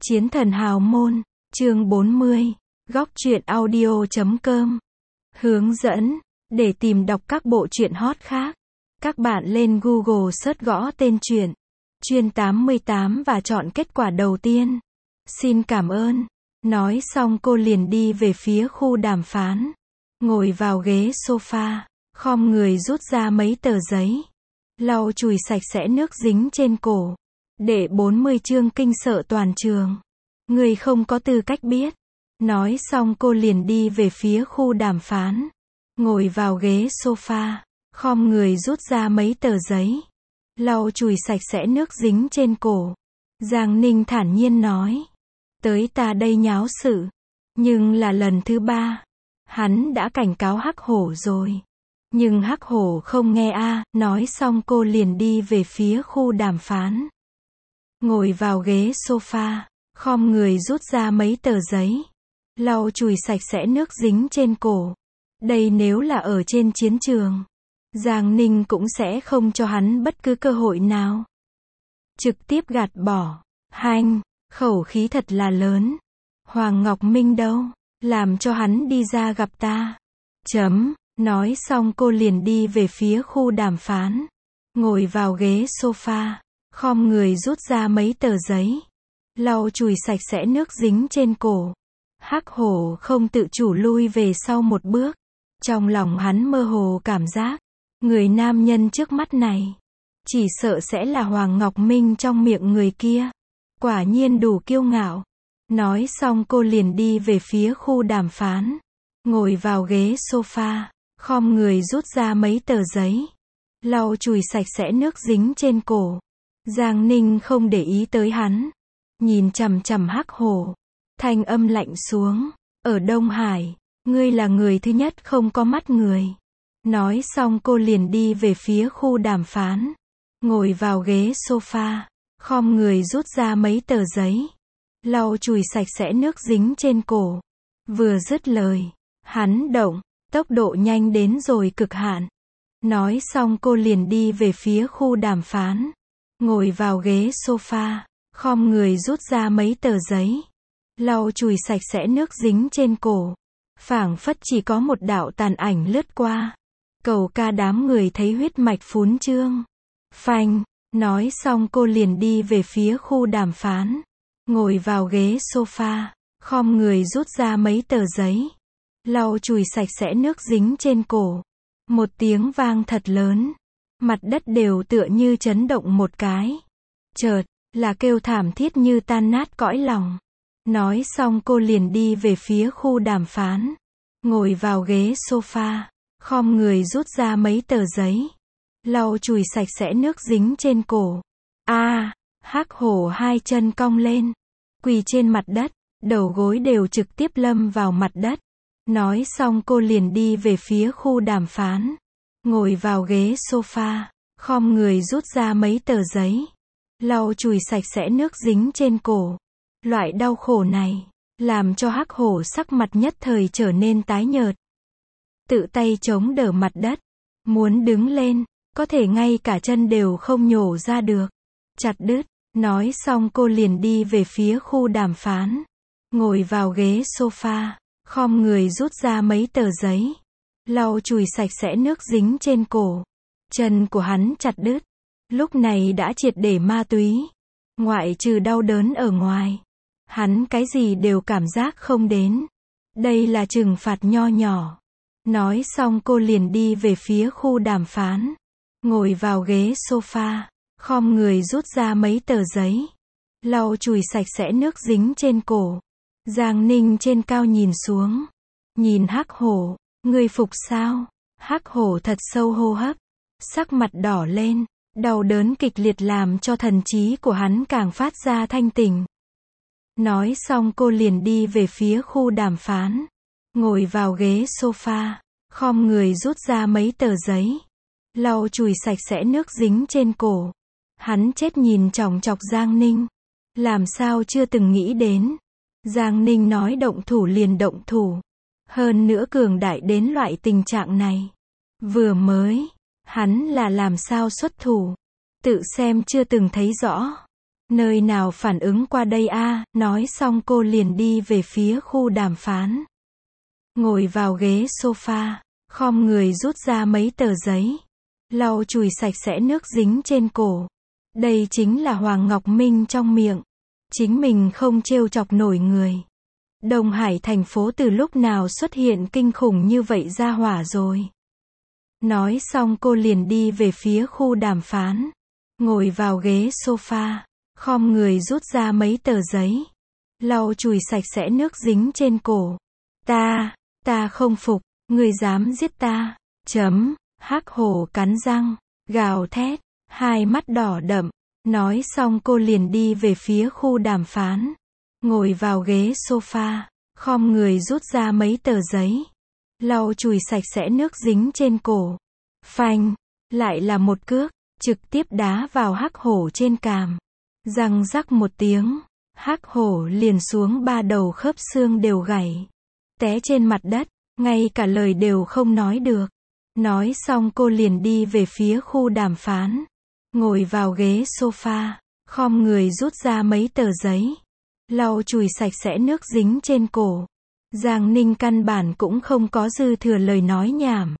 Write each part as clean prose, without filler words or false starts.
Chiến thần hào môn, chương 40, góc truyện audio.com. Hướng dẫn, để tìm đọc các bộ truyện hot khác, các bạn lên Google search gõ tên truyện, Chuyên 88 và chọn kết quả đầu tiên. Xin cảm ơn. Nói xong cô liền đi về phía khu đàm phán. Ngồi vào ghế sofa, khom người rút ra mấy tờ giấy. Lau chùi sạch sẽ nước dính trên cổ. Để 40 chương kinh sợ toàn trường. Người không có tư cách biết. Nói xong cô liền đi về phía khu đàm phán. Ngồi vào ghế sofa, khom người rút ra mấy tờ giấy. Lau chùi sạch sẽ nước dính trên cổ. Giang Ninh thản nhiên nói. Tới ta đây nháo sự. Nhưng là lần thứ 3. Hắn đã cảnh cáo Hắc Hổ rồi. Nhưng Hắc Hổ không nghe nói xong cô liền đi về phía khu đàm phán. Ngồi vào ghế sofa, khom người rút ra mấy tờ giấy. Lau chùi sạch sẽ nước dính trên cổ. Đây nếu là ở trên chiến trường, Giang Ninh cũng sẽ không cho hắn bất cứ cơ hội nào. Trực tiếp gạt bỏ. Hanh, khẩu khí thật là lớn. Hoàng Ngọc Minh đâu? Làm cho hắn đi ra gặp ta. Nói xong cô liền đi về phía khu đàm phán. Ngồi vào ghế sofa, khom người rút ra mấy tờ giấy. Lau chùi sạch sẽ nước dính trên cổ. Hắc Hổ không tự chủ lui về sau một bước. Trong lòng hắn mơ hồ cảm giác, người nam nhân trước mắt này, chỉ sợ sẽ là Hoàng Ngọc Minh trong miệng người kia. Quả nhiên đủ kiêu ngạo. Nói xong cô liền đi về phía khu đàm phán. Ngồi vào ghế sofa, khom người rút ra mấy tờ giấy. Lau chùi sạch sẽ nước dính trên cổ. Giang Ninh không để ý tới hắn. Nhìn chằm chằm Hắc Hổ. Thanh âm lạnh xuống. Ở Đông Hải, ngươi là người thứ nhất không có mắt người. Nói xong cô liền đi về phía khu đàm phán. Ngồi vào ghế sofa, khom người rút ra mấy tờ giấy. Lau chùi sạch sẽ nước dính trên cổ. Vừa dứt lời, hắn động, tốc độ nhanh đến rồi cực hạn. Nói xong cô liền đi về phía khu đàm phán. Ngồi vào ghế sofa, khom người rút ra mấy tờ giấy. Lau chùi sạch sẽ nước dính trên cổ. Phảng phất chỉ có một đạo tàn ảnh lướt qua. Cầu ca đám người thấy huyết mạch phún trương. Phanh, nói xong cô liền đi về phía khu đàm phán. Ngồi vào ghế sofa, khom người rút ra mấy tờ giấy. Lau chùi sạch sẽ nước dính trên cổ. Một tiếng vang thật lớn. Mặt đất đều tựa như chấn động một cái. Chợt, là kêu thảm thiết như tan nát cõi lòng. Nói xong cô liền đi về phía khu đàm phán. Ngồi vào ghế sofa, khom người rút ra mấy tờ giấy. Lau chùi sạch sẽ nước dính trên cổ. Hắc Hổ hai chân cong lên. Quỳ trên mặt đất, đầu gối đều trực tiếp lâm vào mặt đất. Nói xong cô liền đi về phía khu đàm phán. Ngồi vào ghế sofa, khom người rút ra mấy tờ giấy. Lau chùi sạch sẽ nước dính trên cổ. Loại đau khổ này, làm cho Hắc Hổ sắc mặt nhất thời trở nên tái nhợt. Tự tay chống đỡ mặt đất. Muốn đứng lên, có thể ngay cả chân đều không nhổ ra được. Chặt đứt. Nói xong cô liền đi về phía khu đàm phán. Ngồi vào ghế sofa, khom người rút ra mấy tờ giấy. Lau chùi sạch sẽ nước dính trên cổ. Chân của hắn chặt đứt. Lúc này đã triệt để ma túy. Ngoại trừ đau đớn ở ngoài, hắn cái gì đều cảm giác không đến. Đây là trừng phạt nho nhỏ. Nói xong cô liền đi về phía khu đàm phán. Ngồi vào ghế sofa, khom người rút ra mấy tờ giấy. Lau chùi sạch sẽ nước dính trên cổ. Giang Ninh trên cao nhìn xuống. Nhìn Hắc Hổ, ngươi phục sao? Hắc Hổ thật sâu hô hấp. Sắc mặt đỏ lên. Đau đớn kịch liệt làm cho thần trí của hắn càng phát ra thanh tỉnh. Nói xong cô liền đi về phía khu đàm phán. Ngồi vào ghế sofa, khom người rút ra mấy tờ giấy. Lau chùi sạch sẽ nước dính trên cổ. Hắn chết nhìn chòng chọc Giang Ninh. Làm sao chưa từng nghĩ đến. Giang Ninh nói động thủ liền động thủ. Hơn nữa cường đại đến loại tình trạng này. Vừa mới, hắn là làm sao xuất thủ. Tự xem chưa từng thấy rõ. Nơi nào phản ứng qua đây a, nói xong cô liền đi về phía khu đàm phán. Ngồi vào ghế sofa, khom người rút ra mấy tờ giấy. Lau chùi sạch sẽ nước dính trên cổ. Đây chính là Hoàng Ngọc Minh trong miệng. Chính mình không trêu chọc nổi người. Đông Hải thành phố từ lúc nào xuất hiện kinh khủng như vậy ra hỏa rồi. Nói xong cô liền đi về phía khu đàm phán. Ngồi vào ghế sofa, khom người rút ra mấy tờ giấy. Lau chùi sạch sẽ nước dính trên cổ. Ta không phục, ngươi dám giết ta. Hắc hổ cắn răng, gào thét, hai mắt đỏ đậm. Nói xong cô liền đi về phía khu đàm phán. Ngồi vào ghế sofa, khom người rút ra mấy tờ giấy. Lau chùi sạch sẽ nước dính trên cổ. Phanh, lại là một cước, trực tiếp đá vào hắc hổ trên càm. Răng rắc một tiếng, hắc hổ liền xuống, ba đầu khớp xương đều gãy. Té trên mặt đất, ngay cả lời đều không nói được. Nói xong cô liền đi về phía khu đàm phán. Ngồi vào ghế sofa, khom người rút ra mấy tờ giấy. Lau chùi sạch sẽ nước dính trên cổ. Giang Ninh căn bản cũng không có dư thừa lời nói nhảm.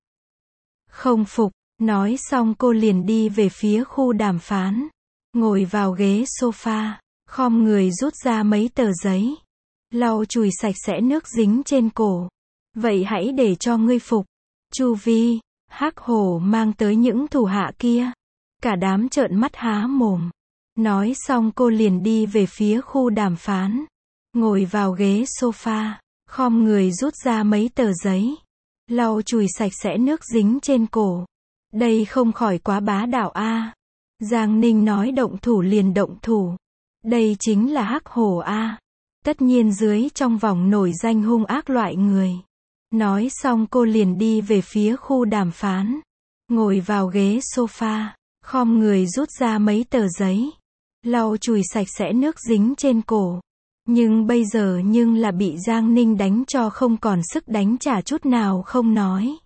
Không phục, nói xong cô liền đi về phía khu đàm phán. Ngồi vào ghế sofa, khom người rút ra mấy tờ giấy. Lau chùi sạch sẽ nước dính trên cổ. Vậy hãy để cho ngươi phục. Chu vi, hắc hổ mang tới những thủ hạ kia. Cả đám trợn mắt há mồm. Nói xong cô liền đi về phía khu đàm phán. Ngồi vào ghế sofa, khom người rút ra mấy tờ giấy. Lau chùi sạch sẽ nước dính trên cổ. Đây không khỏi quá bá đạo a. Giang Ninh nói động thủ liền động thủ. Đây chính là hắc hổ a. Tất nhiên dưới trong vòng nổi danh hung ác loại người. Nói xong cô liền đi về phía khu đàm phán. Ngồi vào ghế sofa, khom người rút ra mấy tờ giấy. Lau chùi sạch sẽ nước dính trên cổ. Nhưng bây giờ là bị Giang Ninh đánh cho không còn sức đánh trả chút nào không nói.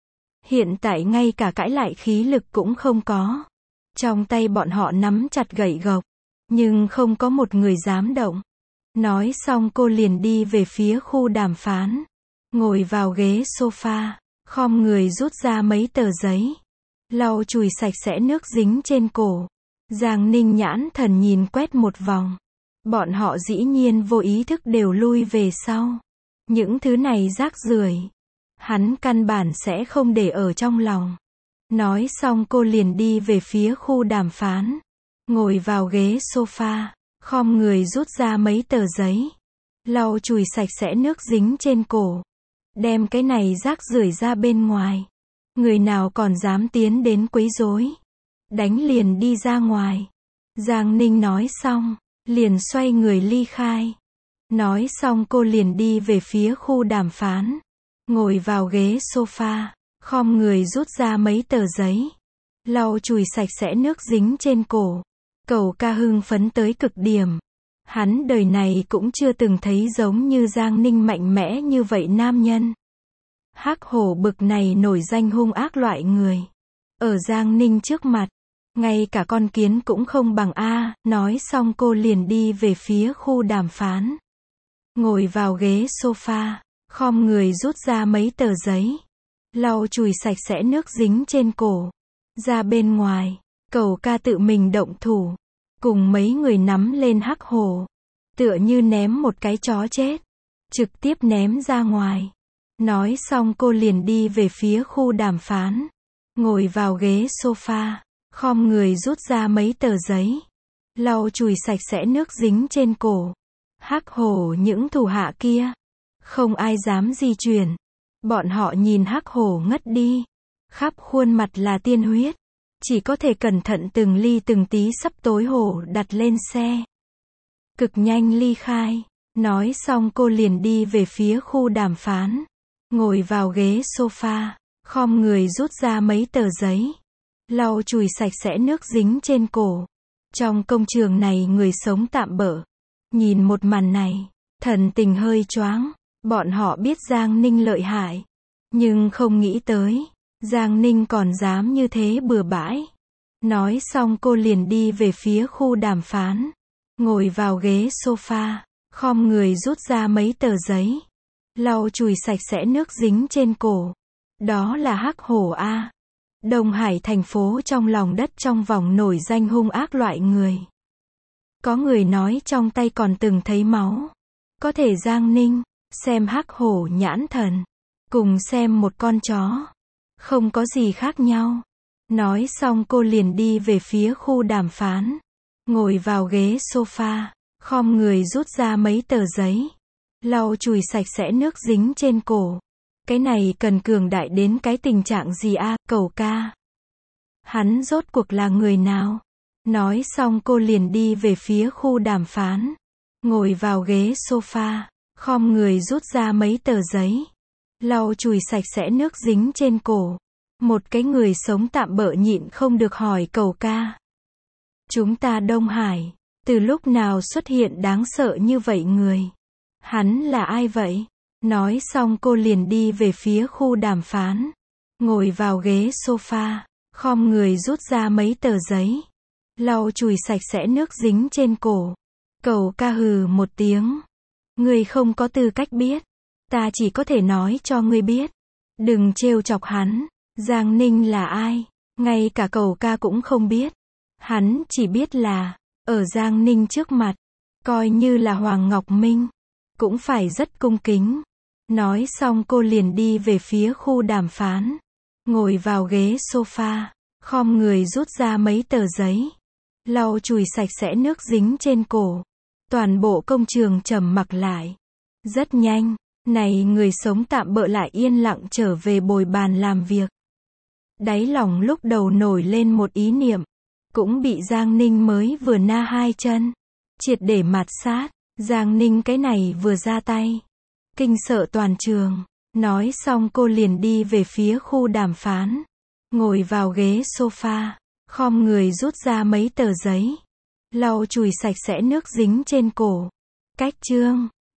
Hiện tại ngay cả cãi lại khí lực cũng không có. Trong tay bọn họ nắm chặt gậy gộc. Nhưng không có một người dám động. Nói xong cô liền đi về phía khu đàm phán. Ngồi vào ghế sofa, khom người rút ra mấy tờ giấy. Lau chùi sạch sẽ nước dính trên cổ. Giang Ninh nhãn thần nhìn quét một vòng. Bọn họ dĩ nhiên vô ý thức đều lui về sau. Những thứ này rác rưởi, hắn căn bản sẽ không để ở trong lòng. Nói xong cô liền đi về phía khu đàm phán. Ngồi vào ghế sofa, khom người rút ra mấy tờ giấy. Lau chùi sạch sẽ nước dính trên cổ. Đem cái này rác rưởi ra bên ngoài. Người nào còn dám tiến đến quấy rối, đánh liền đi ra ngoài. Giang Ninh nói xong, liền xoay người ly khai. Nói xong cô liền đi về phía khu đàm phán. Ngồi vào ghế sofa, khom người rút ra mấy tờ giấy. Lau chùi sạch sẽ nước dính trên cổ. Cẩu ca hưng phấn tới cực điểm. Hắn đời này cũng chưa từng thấy giống như Giang Ninh mạnh mẽ như vậy nam nhân. Hắc hổ bực này nổi danh hung ác loại người. Ở Giang Ninh trước mặt, ngay cả con kiến cũng không bằng a. Nói xong cô liền đi về phía khu đàm phán. Ngồi vào ghế sofa, khom người rút ra mấy tờ giấy. Lau chùi sạch sẽ nước dính trên cổ. Ra bên ngoài, Cẩu ca tự mình động thủ. Cùng mấy người nắm lên hắc hổ. Tựa như ném một cái chó chết. Trực tiếp ném ra ngoài. Nói xong cô liền đi về phía khu đàm phán. Ngồi vào ghế sofa, khom người rút ra mấy tờ giấy. Lau chùi sạch sẽ nước dính trên cổ. Hắc hổ những thủ hạ kia. Không ai dám di chuyển. Bọn họ nhìn hắc hổ ngất đi. Khắp khuôn mặt là tiên huyết. Chỉ có thể cẩn thận từng ly từng tí sắp tối hổ đặt lên xe. Cực nhanh ly khai. Nói xong cô liền đi về phía khu đàm phán. Ngồi vào ghế sofa, khom người rút ra mấy tờ giấy. Lau chùi sạch sẽ nước dính trên cổ. Trong công trường này người sống tạm bợ. Nhìn một màn này, thần tình hơi choáng. Bọn họ biết Giang Ninh lợi hại. Nhưng không nghĩ tới, Giang Ninh còn dám như thế bừa bãi. Nói xong cô liền đi về phía khu đàm phán. ngồi vào ghế sofa, khom người rút ra mấy tờ giấy, lau chùi sạch sẽ nước dính trên cổ. Đó là hắc hổ a. Đông Hải thành phố trong lòng đất trong vòng nổi danh hung ác loại người. Có người nói trong tay còn từng thấy máu. Có thể Giang Ninh xem hắc hổ nhãn thần, cùng xem một con chó, không có gì khác nhau. Nói xong cô liền đi về phía khu đàm phán, ngồi vào ghế sofa, khom người rút ra mấy tờ giấy, lau chùi sạch sẽ nước dính trên cổ. Cái này cần cường đại đến cái tình trạng gì a, Cẩu ca? Hắn rốt cuộc là người nào? Nói xong cô liền đi về phía khu đàm phán, ngồi vào ghế sofa, khom người rút ra mấy tờ giấy, lau chùi sạch sẽ nước dính trên cổ. Một cái người sống tạm bợ nhịn không được hỏi Cẩu ca. Chúng ta Đông Hải, từ lúc nào xuất hiện đáng sợ như vậy người? Hắn là ai vậy? Nói xong cô liền đi về phía khu đàm phán, ngồi vào ghế sofa, khom người rút ra mấy tờ giấy, lau chùi sạch sẽ nước dính trên cổ. Cẩu ca hừ một tiếng. Ngươi không có tư cách biết. Ta chỉ có thể nói cho ngươi biết. Đừng trêu chọc hắn. Giang Ninh là ai? Ngay cả Cẩu ca cũng không biết. Hắn chỉ biết là, ở Giang Ninh trước mặt, coi như là Hoàng Ngọc Minh, cũng phải rất cung kính. Nói xong cô liền đi về phía khu đàm phán, ngồi vào ghế sofa, khom người rút ra mấy tờ giấy, lau chùi sạch sẽ nước dính trên cổ. Toàn bộ công trường trầm mặc lại. Rất nhanh, này người sống tạm bợ lại yên lặng trở về bồi bàn làm việc. Đáy lòng lúc đầu nổi lên một ý niệm, cũng bị Giang Ninh mới vừa na hai chân, triệt để mạt sát. Giang Ninh cái này vừa ra tay, kinh sợ toàn trường. Nói xong cô liền đi về phía khu đàm phán, ngồi vào ghế sofa, khom người rút ra mấy tờ giấy, lau chùi sạch sẽ nước dính trên cổ. Cách chương